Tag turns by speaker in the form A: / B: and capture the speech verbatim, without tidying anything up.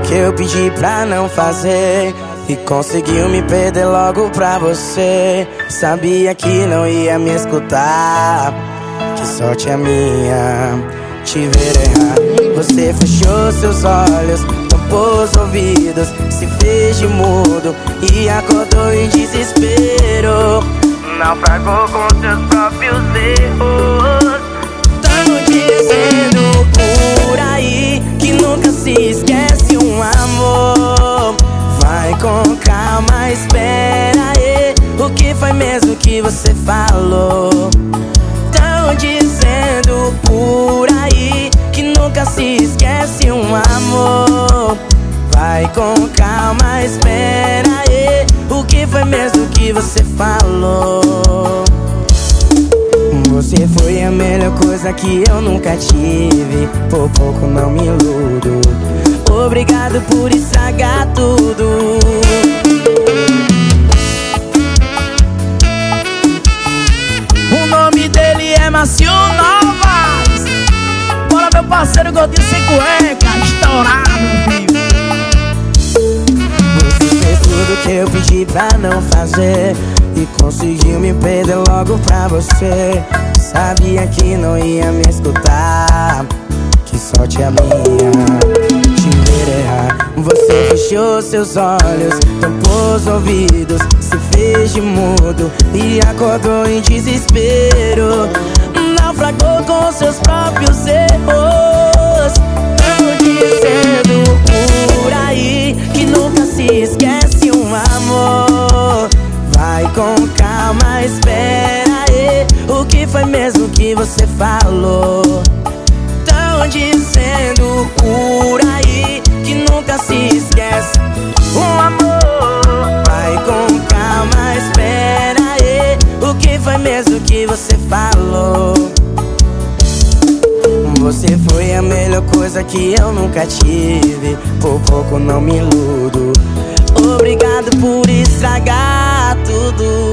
A: que eu pedi pra não fazer e conseguiu me perder logo pra você. Sabia que não ia me escutar, que sorte a minha te ver errar. Você fechou seus olhos, tampou os ouvidos, se fez de mudo e acordou em desespero. Naufragou com seus próprios erros. Tão dizendo por aí que nunca se esquece um amor. Vai com calma, espera aí, o que foi mesmo que você falou? Tão dizendo por aí que nunca se esquece um amor. Vai com calma, espera aí, o que foi mesmo que você falou? Você foi a melhor coisa que eu nunca tive, por pouco não me iludo. Obrigado por estragar tudo.
B: O nome dele é Márcio Novas. Bora, meu parceiro Gordinho sem cueca, estourado, filho.
A: Você fez tudo que eu pedi pra não fazer e conseguiu me perder logo pra você. Sabia que não ia me escutar, que sorte a minha te ver errar. Você fechou seus olhos, tampou os ouvidos, se fez de mudo e acordou em desespero. Naufragou com seus próprios erros. Tão dizendo por aí que nunca se esquece um amor. Vai com calma, espera aí, o que foi mesmo que você falou? Tão dizendo por aí que nunca se esquece um amor. Vai com calma, espera aí, o que foi mesmo que você falou? Você foi a melhor coisa que eu nunca tive, por pouco não me iludo. Obrigado por estragar tudo.